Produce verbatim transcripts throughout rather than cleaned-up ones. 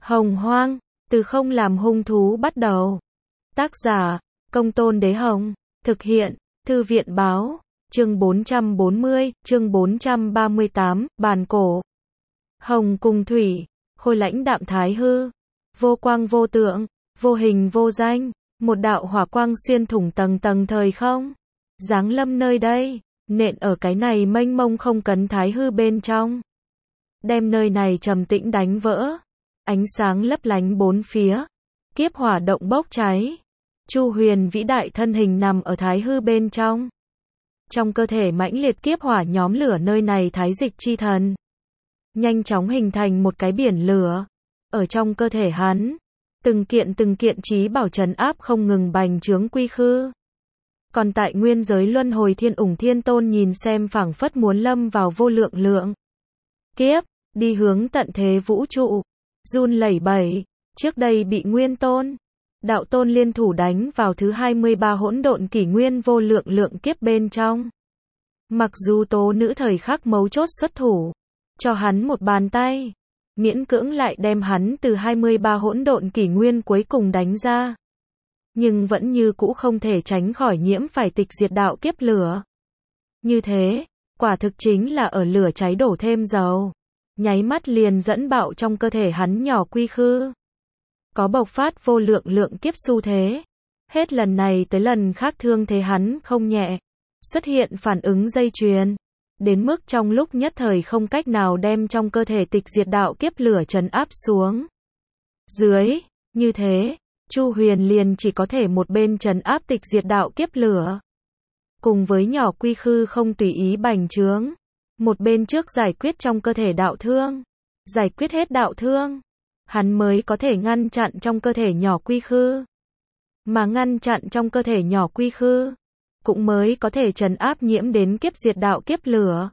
Hồng Hoang, từ không làm hung thú bắt đầu. Tác giả, Công Tôn Đế Hồng. Thực hiện, Thư viện Báo. Chương bốn trăm bốn mươi, chương bốn trăm ba mươi tám, bàn cổ. Hồng cùng thủy, khôi lãnh đạm thái hư. Vô quang vô tượng, vô hình vô danh. Một đạo hỏa quang xuyên thủng tầng tầng thời không. Giáng lâm nơi đây, nện ở cái này mênh mông không cấn thái hư bên trong. Đem nơi này trầm tĩnh đánh vỡ. Ánh sáng lấp lánh bốn phía. Kiếp hỏa động bốc cháy. Chu Huyền vĩ đại thân hình nằm ở thái hư bên trong. Trong cơ thể mãnh liệt kiếp hỏa nhóm lửa nơi này thái dịch chi thần. Nhanh chóng hình thành một cái biển lửa. Ở trong cơ thể hắn, từng kiện từng kiện trí bảo trấn áp không ngừng bành trướng quy khư. Còn tại nguyên giới luân hồi thiên ủng thiên tôn nhìn xem phảng phất muốn lâm vào vô lượng lượng. Kiếp, đi hướng tận thế vũ trụ. Run lẩy bẩy, trước đây bị nguyên tôn. Đạo tôn liên thủ đánh vào thứ hai mươi ba hỗn độn kỷ nguyên vô lượng lượng kiếp bên trong. Mặc dù tố nữ thời khắc mấu chốt xuất thủ, cho hắn một bàn tay, miễn cưỡng lại đem hắn từ hai mươi ba hỗn độn kỷ nguyên cuối cùng đánh ra. Nhưng vẫn như cũ không thể tránh khỏi nhiễm phải tịch diệt đạo kiếp lửa. Như thế, quả thực chính là ở lửa cháy đổ thêm dầu. Nháy mắt liền dẫn bạo trong cơ thể hắn nhỏ quy khư. Có bộc phát vô lượng lượng kiếp xu thế. Hết lần này tới lần khác thương thế hắn không nhẹ. Xuất hiện phản ứng dây chuyền. Đến mức trong lúc nhất thời không cách nào đem trong cơ thể tịch diệt đạo kiếp lửa trấn áp xuống. Dưới, như thế, Chu Huyền liền chỉ có thể một bên trấn áp tịch diệt đạo kiếp lửa. Cùng với nhỏ quy khư không tùy ý bành trướng. Một bên trước giải quyết trong cơ thể đạo thương. Giải quyết hết đạo thương. Hắn mới có thể ngăn chặn trong cơ thể nhỏ quy khư. Mà ngăn chặn trong cơ thể nhỏ quy khư. Cũng mới có thể trấn áp nhiễm đến kiếp diệt đạo kiếp lửa.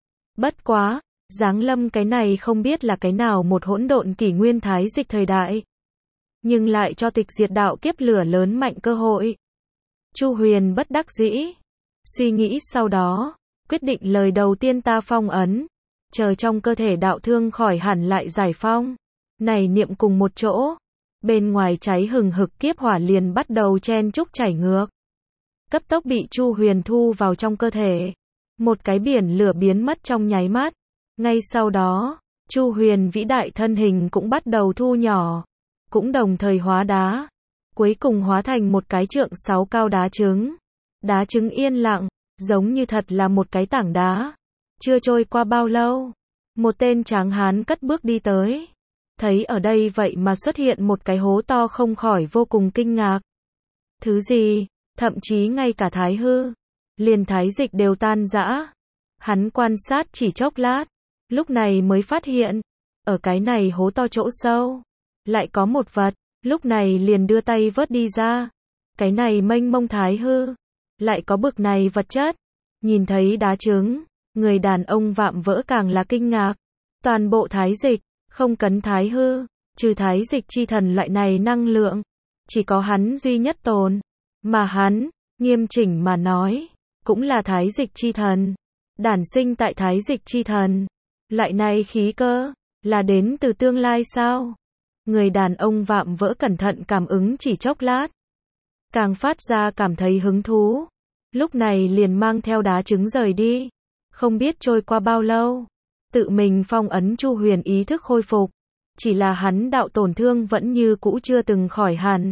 Bất quá, giáng lâm cái này không biết là cái nào một hỗn độn kỷ nguyên thái dịch thời đại. Nhưng lại cho tịch diệt đạo kiếp lửa lớn mạnh cơ hội. Chu Huyền bất đắc dĩ. Suy nghĩ sau đó. Quyết định lời đầu tiên ta phong ấn. Chờ trong cơ thể đạo thương khỏi hẳn lại giải phong. Này niệm cùng một chỗ. Bên ngoài cháy hừng hực kiếp hỏa liền bắt đầu chen chúc chảy ngược. Cấp tốc bị Chu Huyền thu vào trong cơ thể. Một cái biển lửa biến mất trong nháy mắt. Ngay sau đó, Chu Huyền vĩ đại thân hình cũng bắt đầu thu nhỏ. Cũng đồng thời hóa đá. Cuối cùng hóa thành một cái trượng sáu cao đá trứng. Đá trứng yên lặng. Giống như thật là một cái tảng đá. Chưa trôi qua bao lâu, một tên tráng hán cất bước đi tới. Thấy ở đây vậy mà xuất hiện một cái hố to không khỏi vô cùng kinh ngạc. Thứ gì, thậm chí ngay cả thái hư, liền thái dịch đều tan rã. Hắn quan sát chỉ chốc lát, lúc này mới phát hiện, ở cái này hố to chỗ sâu, lại có một vật, lúc này liền đưa tay vớt đi ra. Cái này mênh mông thái hư. Lại có bực này vật chất. Nhìn thấy đá trứng, người đàn ông vạm vỡ càng là kinh ngạc. Toàn bộ thái dịch, không cấn thái hư, trừ thái dịch chi thần loại này năng lượng, chỉ có hắn duy nhất tồn. Mà hắn, nghiêm chỉnh mà nói, cũng là thái dịch chi thần. Đản sinh tại thái dịch chi thần. Loại này khí cơ, là đến từ tương lai sao? Người đàn ông vạm vỡ cẩn thận cảm ứng chỉ chốc lát. Càng phát ra cảm thấy hứng thú. Lúc này liền mang theo đá trứng rời đi. Không biết trôi qua bao lâu. Tự mình phong ấn Chu Huyền ý thức khôi phục. Chỉ là hắn đạo tổn thương vẫn như cũ chưa từng khỏi hẳn.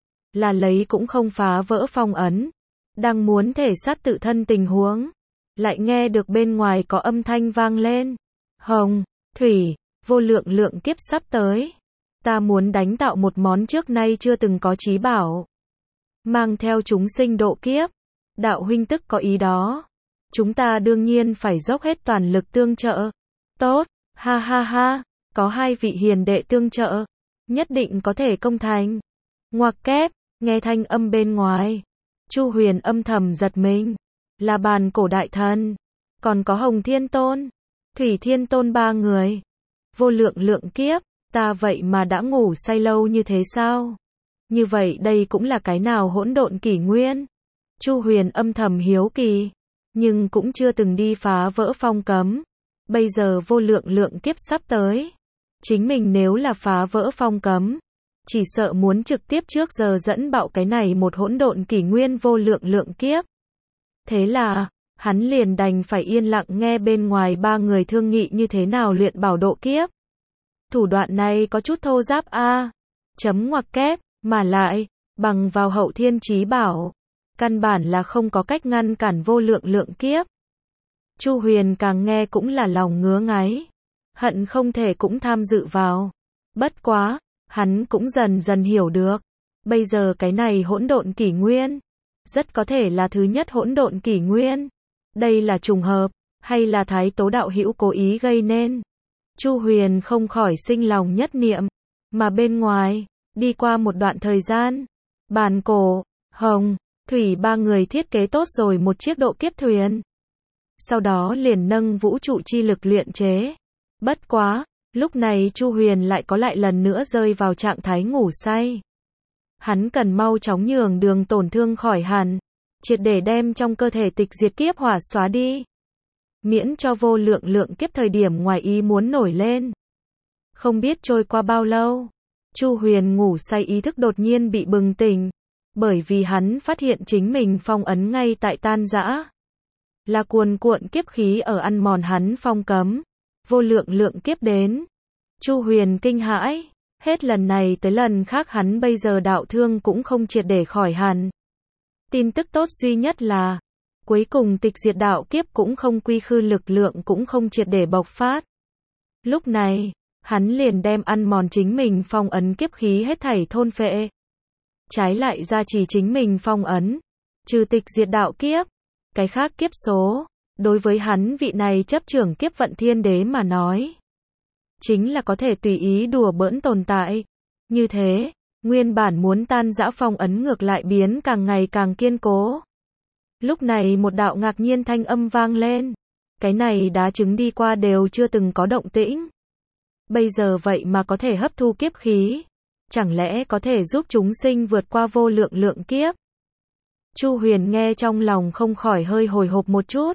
Là lấy cũng không phá vỡ phong ấn. Đang muốn thể sát tự thân tình huống. Lại nghe được bên ngoài có âm thanh vang lên. Hồng, thủy, vô lượng lượng kiếp sắp tới. Ta muốn đánh tạo một món trước nay chưa từng có chí bảo. Mang theo chúng sinh độ kiếp. Đạo huynh tức có ý đó. Chúng ta đương nhiên phải dốc hết toàn lực tương trợ. Tốt, ha ha ha, có hai vị hiền đệ tương trợ. Nhất định có thể công thành. Ngoặc kép, nghe thanh âm bên ngoài. Chu Huyền âm thầm giật mình. Là bàn cổ đại thần. Còn có Hồng Thiên Tôn. Thủy Thiên Tôn ba người. Vô lượng lượng kiếp. Ta vậy mà đã ngủ say lâu như thế sao? Như vậy đây cũng là cái nào hỗn độn kỷ nguyên? Chu Huyền âm thầm hiếu kỳ, nhưng cũng chưa từng đi phá vỡ phong cấm. Bây giờ vô lượng lượng kiếp sắp tới, Chính mình nếu là phá vỡ phong cấm, chỉ sợ muốn trực tiếp trước giờ dẫn bạo cái này một hỗn độn kỷ nguyên vô lượng lượng kiếp. Thế là, hắn liền đành phải yên lặng nghe bên ngoài ba người thương nghị như thế nào luyện bảo độ kiếp. Thủ đoạn này có chút thô giáp a, chấm ngoặc kép, mà lại, bằng vào hậu thiên chí bảo, căn bản là không có cách ngăn cản vô lượng lượng kiếp. Chu Huyền càng nghe cũng là lòng ngứa ngáy, hận không thể cũng tham dự vào. Bất quá, hắn cũng dần dần hiểu được, bây giờ cái này hỗn độn kỷ nguyên, rất có thể là thứ nhất hỗn độn kỷ nguyên. Đây là trùng hợp, hay là Thái Tố đạo hữu cố ý gây nên? Chu Huyền không khỏi sinh lòng nhất niệm, mà bên ngoài, đi qua một đoạn thời gian, Bàn Cổ, Hồng, Thủy ba người thiết kế tốt rồi một chiếc độ kiếp thuyền. Sau đó liền nâng vũ trụ chi lực luyện chế. Bất quá, lúc này Chu Huyền lại có lại lần nữa rơi vào trạng thái ngủ say. Hắn cần mau chóng nhường đường tổn thương khỏi hẳn, triệt để đem trong cơ thể tịch diệt kiếp hỏa xóa đi. Miễn cho vô lượng lượng kiếp thời điểm ngoài ý muốn nổi lên. Không biết trôi qua bao lâu, Chu Huyền ngủ say ý thức đột nhiên bị bừng tỉnh, bởi vì hắn phát hiện chính mình phong ấn ngay tại tan rã. Là cuồn cuộn kiếp khí ở ăn mòn hắn phong cấm, vô lượng lượng kiếp đến. Chu Huyền kinh hãi, hết lần này tới lần khác hắn bây giờ đạo thương cũng không triệt để khỏi hẳn. Tin tức tốt duy nhất là, cuối cùng tịch diệt đạo kiếp cũng không quy khư lực lượng cũng không triệt để bộc phát. Lúc này, hắn liền đem ăn mòn chính mình phong ấn kiếp khí hết thảy thôn phệ. Trái lại gia trì chính mình phong ấn, trừ tịch diệt đạo kiếp, cái khác kiếp số, đối với hắn vị này chấp trưởng kiếp vận thiên đế mà nói, chính là có thể tùy ý đùa bỡn tồn tại. Như thế, nguyên bản muốn tan rã phong ấn ngược lại biến càng ngày càng kiên cố. Lúc này một đạo ngạc nhiên thanh âm vang lên. Cái này đá trứng đi qua đều chưa từng có động tĩnh. Bây giờ vậy mà có thể hấp thu kiếp khí. Chẳng lẽ có thể giúp chúng sinh vượt qua vô lượng lượng kiếp? Chu Huyền nghe trong lòng không khỏi hơi hồi hộp một chút.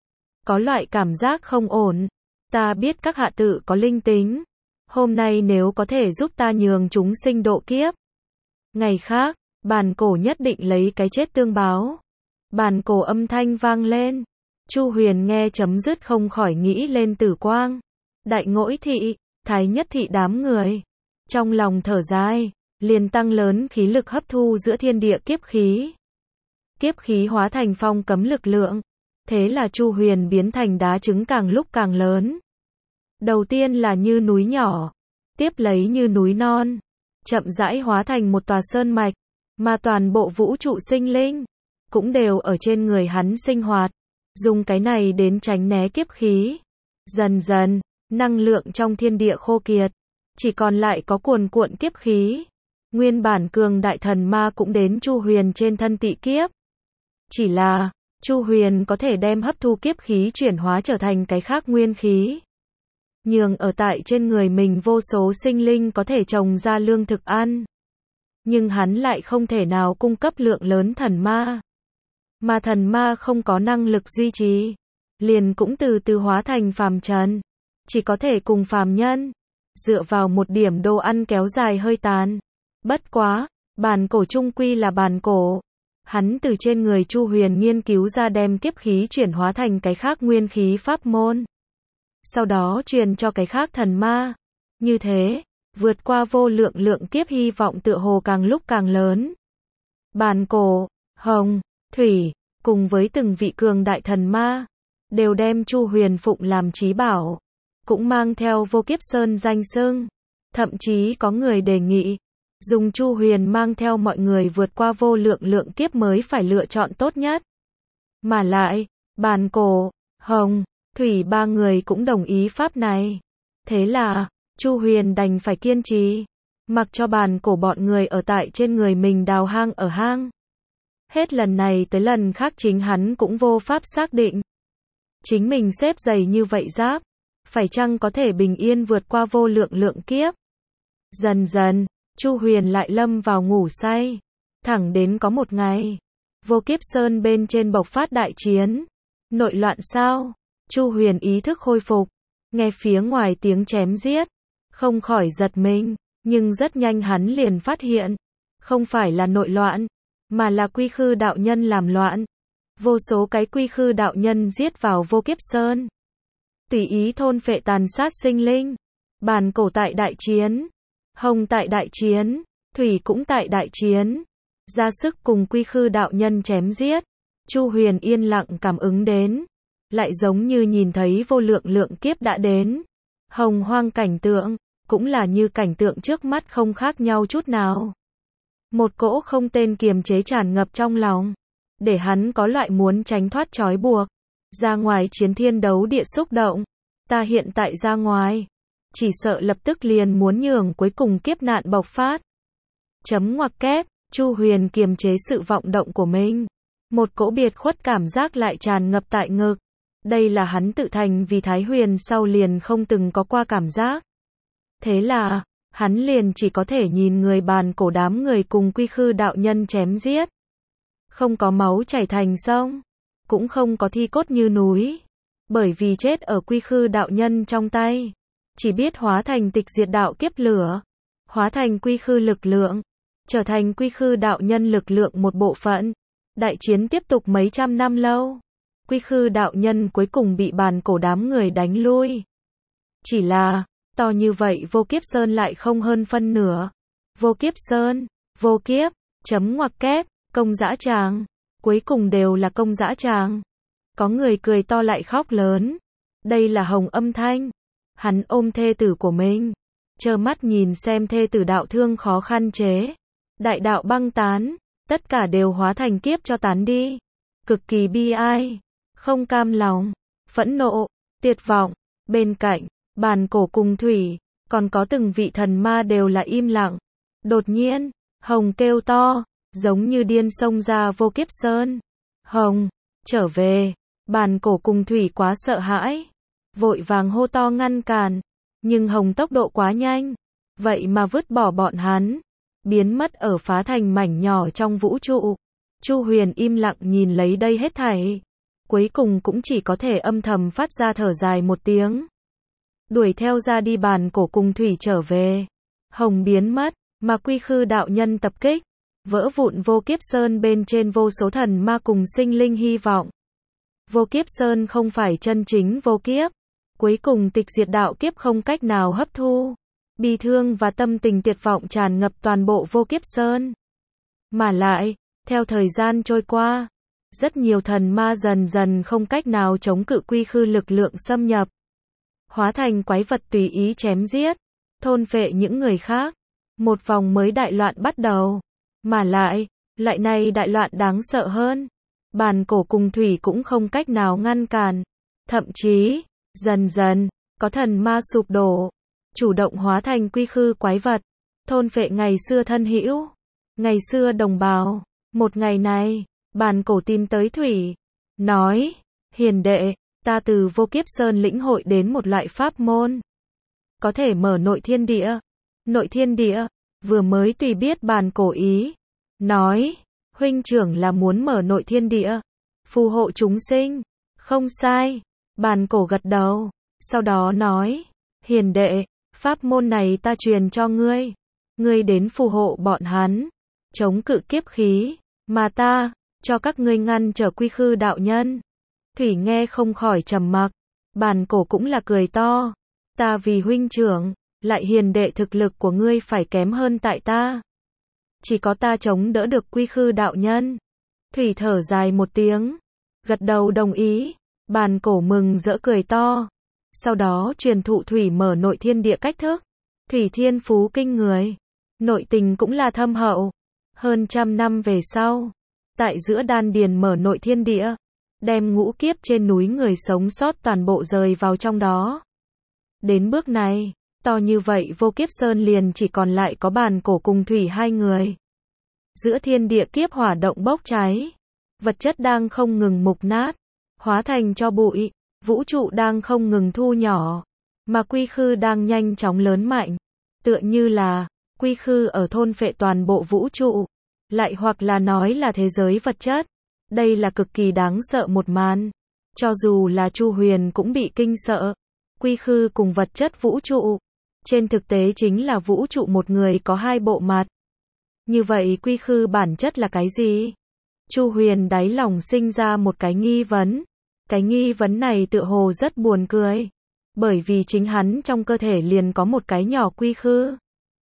Có loại cảm giác không ổn. Ta biết các hạ tự có linh tính. Hôm nay nếu có thể giúp ta nhường chúng sinh độ kiếp. Ngày khác, Bàn Cổ nhất định lấy cái chết tương báo. Bàn Cổ âm thanh vang lên. Chu Huyền nghe chấm dứt không khỏi nghĩ lên Tử Quang, Đại Ngỗi Thị, Thái Nhất Thị đám người. Trong lòng thở dài, liền tăng lớn khí lực hấp thu giữa thiên địa kiếp khí. Kiếp khí hóa thành phong cấm lực lượng. Thế là Chu Huyền biến thành đá trứng càng lúc càng lớn. Đầu tiên là như núi nhỏ, tiếp lấy như núi non, chậm rãi hóa thành một tòa sơn mạch, mà toàn bộ vũ trụ sinh linh cũng đều ở trên người hắn sinh hoạt, dùng cái này đến tránh né kiếp khí. Dần dần, năng lượng trong thiên địa khô kiệt, chỉ còn lại có cuồn cuộn kiếp khí. Nguyên bản cường đại thần ma cũng đến Chu Huyền trên thân tị kiếp. Chỉ là, Chu Huyền có thể đem hấp thu kiếp khí chuyển hóa trở thành cái khác nguyên khí. Nhường ở tại trên người mình vô số sinh linh có thể trồng ra lương thực ăn. Nhưng hắn lại không thể nào cung cấp lượng lớn thần ma. Mà thần ma không có năng lực duy trì, liền cũng từ từ hóa thành phàm trần. Chỉ có thể cùng phàm nhân, dựa vào một điểm đồ ăn kéo dài hơi tàn. Bất quá, Bàn Cổ trung quy là Bàn Cổ. Hắn từ trên người Chu Huyền nghiên cứu ra đem kiếp khí chuyển hóa thành cái khác nguyên khí pháp môn. Sau đó truyền cho cái khác thần ma. Như thế, vượt qua vô lượng lượng kiếp hy vọng tựa hồ càng lúc càng lớn. Bàn Cổ, Hồng, Thủy, cùng với từng vị cường đại thần ma, đều đem Chu Huyền phụng làm chí bảo, cũng mang theo vô kiếp sơn danh xưng. Thậm chí có người đề nghị, dùng Chu Huyền mang theo mọi người vượt qua vô lượng lượng kiếp mới phải lựa chọn tốt nhất. Mà lại, Bàn Cổ, Hồng, Thủy ba người cũng đồng ý pháp này. Thế là, Chu Huyền đành phải kiên trì, mặc cho Bàn Cổ bọn người ở tại trên người mình đào hang ở hang. Hết lần này tới lần khác chính hắn cũng vô pháp xác định. Chính mình xếp dày như vậy giáp, phải chăng có thể bình yên vượt qua vô lượng lượng kiếp. Dần dần, Chu Huyền lại lâm vào ngủ say. Thẳng đến có một ngày, vô kiếp sơn bên trên bộc phát đại chiến. Nội loạn sao? Chu Huyền ý thức khôi phục, nghe phía ngoài tiếng chém giết, không khỏi giật mình, nhưng rất nhanh hắn liền phát hiện, không phải là nội loạn, mà là Quy Khư đạo nhân làm loạn. Vô số cái Quy Khư đạo nhân giết vào Vô Kiếp Sơn, tùy ý thôn phệ tàn sát sinh linh. Bàn cổ tại đại chiến, Hồng tại đại chiến, Thủy cũng tại đại chiến, ra sức cùng Quy Khư đạo nhân chém giết. Chu Huyền yên lặng cảm ứng đến, lại giống như nhìn thấy vô lượng lượng kiếp đã đến. Hồng hoang cảnh tượng, cũng là như cảnh tượng trước mắt không khác nhau chút nào. Một cỗ không tên kiềm chế tràn ngập trong lòng, để hắn có loại muốn tránh thoát trói buộc, ra ngoài chiến thiên đấu địa xúc động. Ta hiện tại ra ngoài, chỉ sợ lập tức liền muốn nhường cuối cùng kiếp nạn bộc phát. Chấm ngoặc kép, Chu Huyền kiềm chế sự vọng động của mình. Một cỗ biệt khuất cảm giác lại tràn ngập tại ngực. Đây là hắn tự thành vì Thái Huyền sau liền không từng có qua cảm giác. Thế là, hắn liền chỉ có thể nhìn người bàn cổ đám người cùng Quy Khư đạo nhân chém giết. Không có máu chảy thành sông, cũng không có thi cốt như núi. Bởi vì chết ở Quy Khư đạo nhân trong tay, chỉ biết hóa thành tịch diệt đạo kiếp lửa, hóa thành Quy Khư lực lượng, trở thành Quy Khư đạo nhân lực lượng một bộ phận. Đại chiến tiếp tục mấy trăm năm lâu, Quy Khư đạo nhân cuối cùng bị bàn cổ đám người đánh lui. Chỉ là, to như vậy Vô Kiếp Sơn lại không hơn phân nửa. Vô Kiếp Sơn, vô kiếp, chấm ngoặc kép, công dã tràng, cuối cùng đều là công dã tràng. Có người cười to lại khóc lớn. Đây là Hồng âm thanh. Hắn ôm thê tử của mình, trơ mắt nhìn xem thê tử đạo thương khó khăn chế. Đại đạo băng tán, tất cả đều hóa thành kiếp cho tán đi. Cực kỳ bi ai, không cam lòng, phẫn nộ, tuyệt vọng. Bên cạnh, bàn cổ cùng Thủy, còn có từng vị thần ma đều là im lặng. Đột nhiên, Hồng kêu to, giống như điên xông ra Vô Kiếp Sơn. Hồng, trở về. Bàn cổ cùng Thủy quá sợ hãi, vội vàng hô to ngăn cản, nhưng Hồng tốc độ quá nhanh, vậy mà vứt bỏ bọn hắn, biến mất ở phá thành mảnh nhỏ trong vũ trụ. Chu Huyền im lặng nhìn lấy đây hết thảy, cuối cùng cũng chỉ có thể âm thầm phát ra thở dài một tiếng. Đuổi theo ra đi bàn cổ cùng Thủy trở về, Hồng biến mất, mà Quy Khư đạo nhân tập kích, vỡ vụn Vô Kiếp Sơn bên trên vô số thần ma cùng sinh linh hy vọng. Vô Kiếp Sơn không phải chân chính vô kiếp, cuối cùng tịch diệt đạo kiếp không cách nào hấp thu. Bi thương và tâm tình tuyệt vọng tràn ngập toàn bộ Vô Kiếp Sơn. Mà lại, theo thời gian trôi qua, rất nhiều thần ma dần dần không cách nào chống cự Quy Khư lực lượng xâm nhập, hóa thành quái vật tùy ý chém giết, thôn phệ những người khác. Một vòng mới đại loạn bắt đầu. Mà lại, lại này đại loạn đáng sợ hơn. Bàn cổ cùng Thủy cũng không cách nào ngăn cản. Thậm chí, dần dần, có thần ma sụp đổ, chủ động hóa thành Quy Khư quái vật, thôn phệ ngày xưa thân hữu, ngày xưa đồng bào. Một ngày này, bàn cổ tìm tới Thủy, nói, hiền đệ, ta từ Vô Kiếp Sơn lĩnh hội đến một loại pháp môn, có thể mở nội thiên địa. Nội thiên địa, vừa mới tùy biết bàn cổ ý, nói, huynh trưởng là muốn mở nội thiên địa, phù hộ chúng sinh. Không sai, bàn cổ gật đầu, sau đó nói, hiền đệ, pháp môn này ta truyền cho ngươi, ngươi đến phù hộ bọn hắn, chống cự kiếp khí, mà ta, cho các ngươi ngăn trở Quy Khư đạo nhân. Thủy nghe không khỏi trầm mặc, bàn cổ cũng là cười to, ta vì huynh trưởng, lại hiền đệ thực lực của ngươi phải kém hơn tại ta. Chỉ có ta chống đỡ được Quy Khư đạo nhân. Thủy thở dài một tiếng, gật đầu đồng ý, bàn cổ mừng rỡ cười to. Sau đó truyền thụ Thủy mở nội thiên địa cách thức. Thủy thiên phú kinh người, nội tình cũng là thâm hậu. Hơn trăm năm về sau, tại giữa đan điền mở nội thiên địa, đem ngũ kiếp trên núi người sống sót toàn bộ rời vào trong đó. Đến bước này, to như vậy Vô Kiếp Sơn liền chỉ còn lại có bàn cổ cùng Thủy hai người. Giữa thiên địa kiếp hỏa động bốc cháy, vật chất đang không ngừng mục nát, hóa thành cho bụi, vũ trụ đang không ngừng thu nhỏ, mà Quy Khư đang nhanh chóng lớn mạnh, tựa như là Quy Khư ở thôn phệ toàn bộ vũ trụ, lại hoặc là nói là thế giới vật chất. Đây là cực kỳ đáng sợ một màn, cho dù là Chu Huyền cũng bị kinh sợ. Quy Khư cùng vật chất vũ trụ, Trên thực tế chính là vũ trụ một người có hai bộ mặt. Như vậy quy khư bản chất là cái gì? Chu Huyền đáy lòng sinh ra một cái nghi vấn. Cái nghi vấn này tựa hồ rất buồn cười. Bởi vì chính hắn trong cơ thể liền có một cái nhỏ quy khư.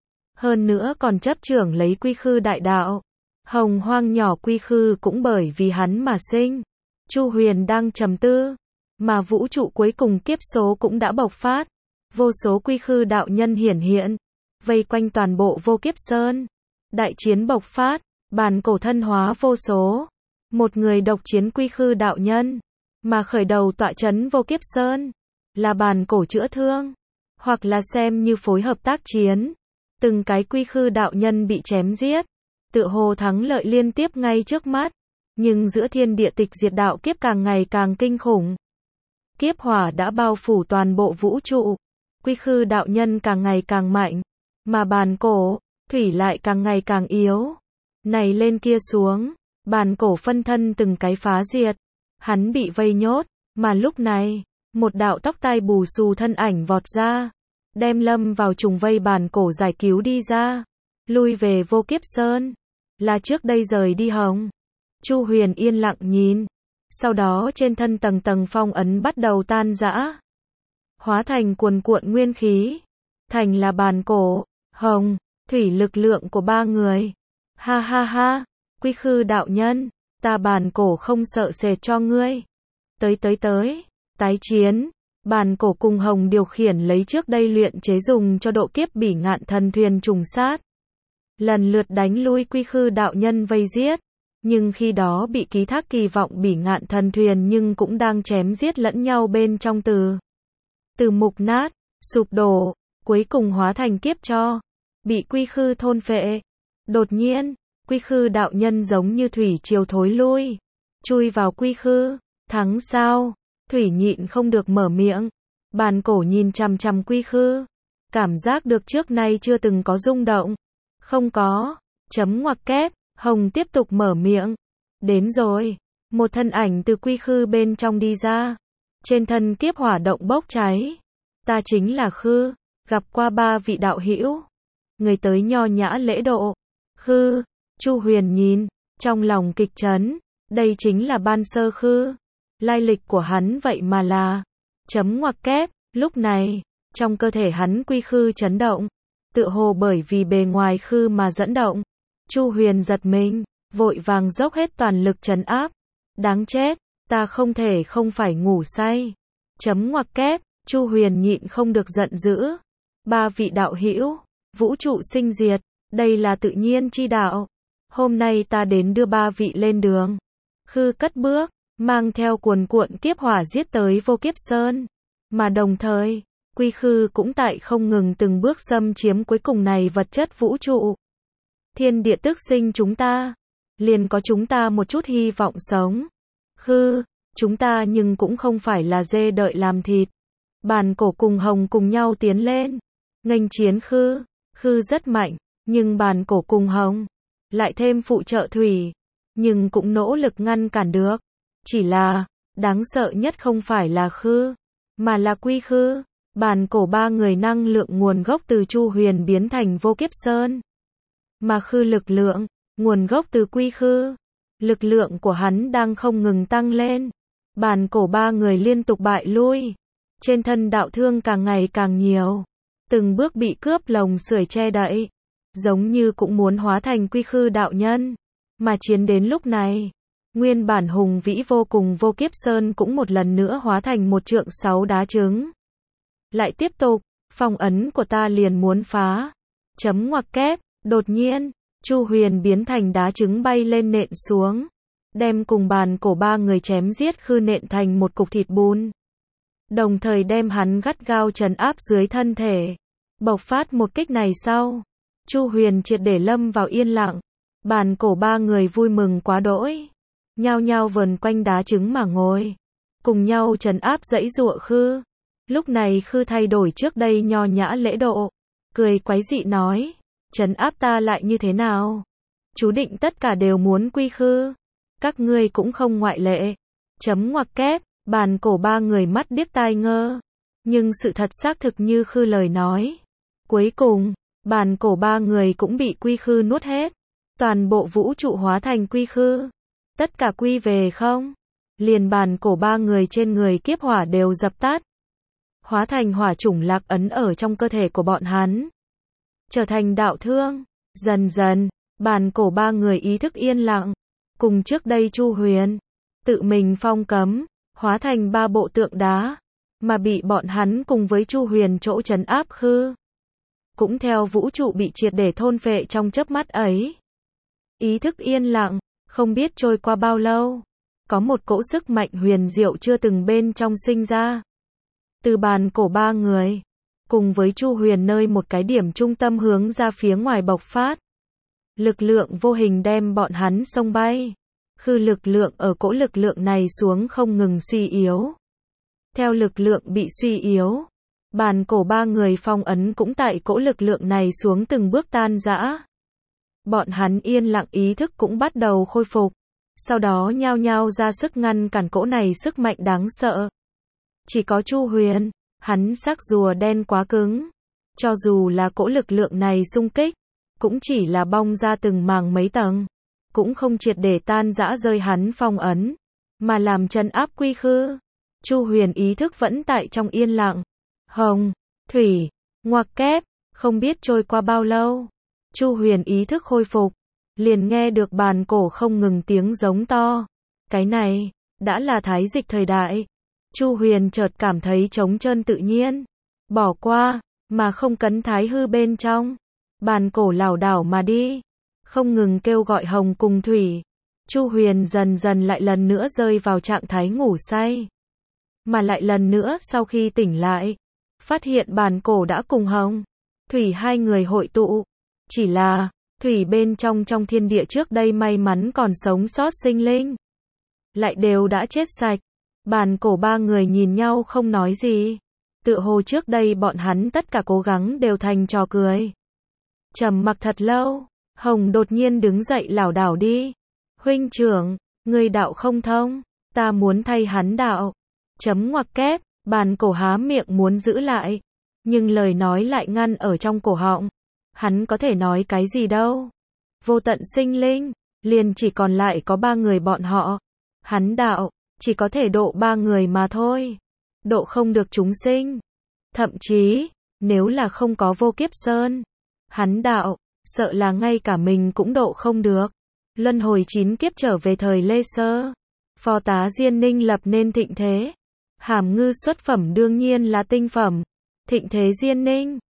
Hơn nữa còn chấp trưởng lấy quy khư đại đạo. Hồng hoang nhỏ quy khư cũng bởi vì hắn mà sinh. Chu Huyền đang trầm tư. Mà vũ trụ cuối cùng kiếp số cũng đã bộc phát. Vô số quy khư đạo nhân hiển hiện. Vây quanh toàn bộ vô kiếp sơn. Đại chiến bộc phát. Bàn cổ thân hóa vô số. Một người độc chiến quy khư đạo nhân. Mà khởi đầu tọa chấn vô kiếp sơn. Là bàn cổ chữa thương. Hoặc là xem như phối hợp tác chiến. Từng cái quy khư đạo nhân bị chém giết. Tựa hồ thắng lợi liên tiếp ngay trước mắt. Nhưng giữa thiên địa tịch diệt đạo kiếp càng ngày càng kinh khủng. Kiếp hỏa đã bao phủ toàn bộ vũ trụ. Quy khư đạo nhân càng ngày càng mạnh. Mà bàn cổ, thủy lại càng ngày càng yếu. Này lên kia xuống. Bàn cổ phân thân từng cái phá diệt. Hắn bị vây nhốt. Mà lúc này, một đạo tóc tai bù xù thân ảnh vọt ra. Đem lâm vào trùng vây bàn cổ giải cứu đi ra. Lui về vô kiếp sơn. Là trước đây rời đi hồng. Chu Huyền yên lặng nhìn. Sau đó trên thân tầng tầng phong ấn bắt đầu tan rã. Hóa thành cuồn cuộn nguyên khí. Thành là bàn cổ, hồng, thủy lực lượng của ba người. Ha ha ha, quy khư đạo nhân, ta bàn cổ không sợ sệt cho ngươi. Tới tới tới, tái chiến. Bàn cổ cùng hồng điều khiển lấy trước đây luyện chế dùng cho độ kiếp bỉ ngạn thần thuyền trùng sát. Lần lượt đánh lui quy khư đạo nhân vây giết. Nhưng khi đó bị ký thác kỳ vọng bỉ ngạn thần thuyền nhưng cũng đang chém giết lẫn nhau bên trong từ. Từ mục nát, sụp đổ, cuối cùng hóa thành kiếp cho. Bị quy khư thôn phệ. Đột nhiên, quy khư đạo nhân giống như thủy triều thối lui. Chui vào quy khư. Thắng sao? Thủy nhịn không được mở miệng. Bàn cổ nhìn chằm chằm quy khư. Cảm giác được trước nay chưa từng có rung động. Không có. Chấm ngoặc kép. Hồng tiếp tục mở miệng. Đến rồi. Một thân ảnh từ quy khư bên trong đi ra. Trên thân kiếp hỏa động bốc cháy. Ta chính là Khư. Gặp qua ba vị đạo hữu. Người tới nho nhã lễ độ. Khư. Chu Huyền nhìn. Trong lòng kịch chấn. Đây chính là ban sơ Khư. Lai lịch của hắn vậy mà là. Chấm ngoặc kép. Lúc này. Trong cơ thể hắn quy khư chấn động. Tựa hồ bởi vì bề ngoài Khư mà dẫn động. Chu Huyền giật mình. Vội vàng dốc hết toàn lực trấn áp. Đáng chết. Ta không thể không phải ngủ say. Chấm ngoặc kép. Chu Huyền nhịn không được giận dữ. Ba vị đạo hữu. Vũ trụ sinh diệt. Đây là tự nhiên chi đạo. Hôm nay ta đến đưa ba vị lên đường. Khư cất bước. Mang theo cuồn cuộn kiếp hỏa giết tới vô kiếp sơn. Mà đồng thời, quy khư cũng tại không ngừng từng bước xâm chiếm cuối cùng này vật chất vũ trụ. Thiên địa tức sinh chúng ta. Liền có chúng ta một chút hy vọng sống. Khư, chúng ta nhưng cũng không phải là dê đợi làm thịt. Bàn cổ cùng hồng cùng nhau tiến lên. Nghênh chiến Khư. Khư rất mạnh, nhưng bàn cổ cùng hồng. Lại thêm phụ trợ thủy. Nhưng cũng nỗ lực ngăn cản được. Chỉ là, đáng sợ nhất không phải là Khư. Mà là quy khư. Bàn cổ ba người năng lượng nguồn gốc từ Chu Huyền biến thành vô kiếp sơn. Mà Khư lực lượng, nguồn gốc từ quy khư. Lực lượng của hắn đang không ngừng tăng lên. Bàn cổ ba người liên tục bại lui. Trên thân đạo thương càng ngày càng nhiều. Từng bước bị cướp lồng sưởi che đậy. Giống như cũng muốn hóa thành quy khư đạo nhân. Mà chiến đến lúc này. Nguyên bản hùng vĩ vô cùng vô kiếp sơn cũng một lần nữa hóa thành một trượng sáu đá trứng. Lại tiếp tục, phong ấn của ta liền muốn phá. Chấm ngoặc kép, đột nhiên, Chu Huyền biến thành đá trứng bay lên nện xuống. Đem cùng bàn cổ ba người chém giết Khư nện thành một cục thịt bùn. Đồng thời đem hắn gắt gao trấn áp dưới thân thể. Bộc phát một kích này sau. Chu Huyền triệt để lâm vào yên lặng. Bàn cổ ba người vui mừng quá đỗi. Nhao nhao vờn quanh đá trứng mà ngồi. Cùng nhau trấn áp dãy giụa Khư. Lúc này Khư thay đổi trước đây nho nhã lễ độ. Cười quái dị nói. Trấn áp ta lại như thế nào? Chú định tất cả đều muốn quy khư. Các ngươi cũng không ngoại lệ. Chấm ngoặc kép. Bàn cổ ba người mắt điếc tai ngơ. Nhưng sự thật xác thực như Khư lời nói. Cuối cùng, bàn cổ ba người cũng bị quy khư nuốt hết. Toàn bộ vũ trụ hóa thành quy khư. Tất cả quy về không. Liền bàn cổ ba người trên người kiếp hỏa đều dập tắt. Hóa thành hỏa chủng lạc ấn ở trong cơ thể của bọn hắn. Trở thành đạo thương. Dần dần, bàn cổ ba người ý thức yên lặng. Cùng trước đây Chu Huyền, tự mình phong cấm, hóa thành ba bộ tượng đá. Mà bị bọn hắn cùng với Chu Huyền chỗ trấn áp khư. Cũng theo vũ trụ bị triệt để thôn phệ trong chớp mắt ấy. Ý thức yên lặng, không biết trôi qua bao lâu. Có một cỗ sức mạnh huyền diệu chưa từng bên trong sinh ra. Từ bàn cổ ba người, cùng với Chu Huyền nơi một cái điểm trung tâm hướng ra phía ngoài bộc phát. Lực lượng vô hình đem bọn hắn xông bay. Khư lực lượng ở cỗ lực lượng này xuống không ngừng suy yếu. Theo lực lượng bị suy yếu, bàn cổ ba người phong ấn cũng tại cỗ lực lượng này xuống từng bước tan rã. Bọn hắn yên lặng ý thức cũng bắt đầu khôi phục. Sau đó nhao nhao ra sức ngăn cản cỗ này sức mạnh đáng sợ. Chỉ có Chu Huyền, hắn xác rùa đen quá cứng. Cho dù là cỗ lực lượng này xung kích, cũng chỉ là bong ra từng màng mấy tầng. Cũng không triệt để tan rã rơi hắn phong ấn, mà làm trấn áp quy khư. Chu Huyền ý thức vẫn tại trong yên lặng. Hồng, thủy, ngoặc kép, không biết trôi qua bao lâu. Chu Huyền ý thức khôi phục, liền nghe được bàn cổ không ngừng tiếng giống to. Cái này, đã là thái dịch thời đại. Chu Huyền chợt cảm thấy trống trơn tự nhiên. Bỏ qua, mà không cấn thái hư bên trong. Bàn cổ lảo đảo mà đi. Không ngừng kêu gọi hồng cùng thủy. Chu Huyền dần dần lại lần nữa rơi vào trạng thái ngủ say. Mà lại lần nữa sau khi tỉnh lại, phát hiện bàn cổ đã cùng hồng, thủy hai người hội tụ. Chỉ là, thủy bên trong trong thiên địa trước đây may mắn còn sống sót sinh linh. Lại đều đã chết sạch. Bàn cổ ba người nhìn nhau không nói gì. Tựa hồ trước đây bọn hắn tất cả cố gắng đều thành trò cười. Trầm mặc thật lâu, Hồng đột nhiên đứng dậy lảo đảo đi. Huynh trưởng, người đạo không thông, ta muốn thay hắn đạo. Chấm ngoặc kép, bàn cổ há miệng muốn giữ lại. Nhưng lời nói lại ngăn ở trong cổ họng. Hắn có thể nói cái gì đâu. Vô tận sinh linh, liền chỉ còn lại có ba người bọn họ. Hắn đạo, chỉ có thể độ ba người mà thôi. Độ không được chúng sinh. Thậm chí, nếu là không có vô kiếp sơn, hắn đạo, sợ là ngay cả mình cũng độ không được. Luân hồi chín kiếp trở về thời Lê Sơ. Phó tá Diên Ninh lập nên thịnh thế. Hàm ngư xuất phẩm đương nhiên là tinh phẩm. Thịnh thế Diên Ninh.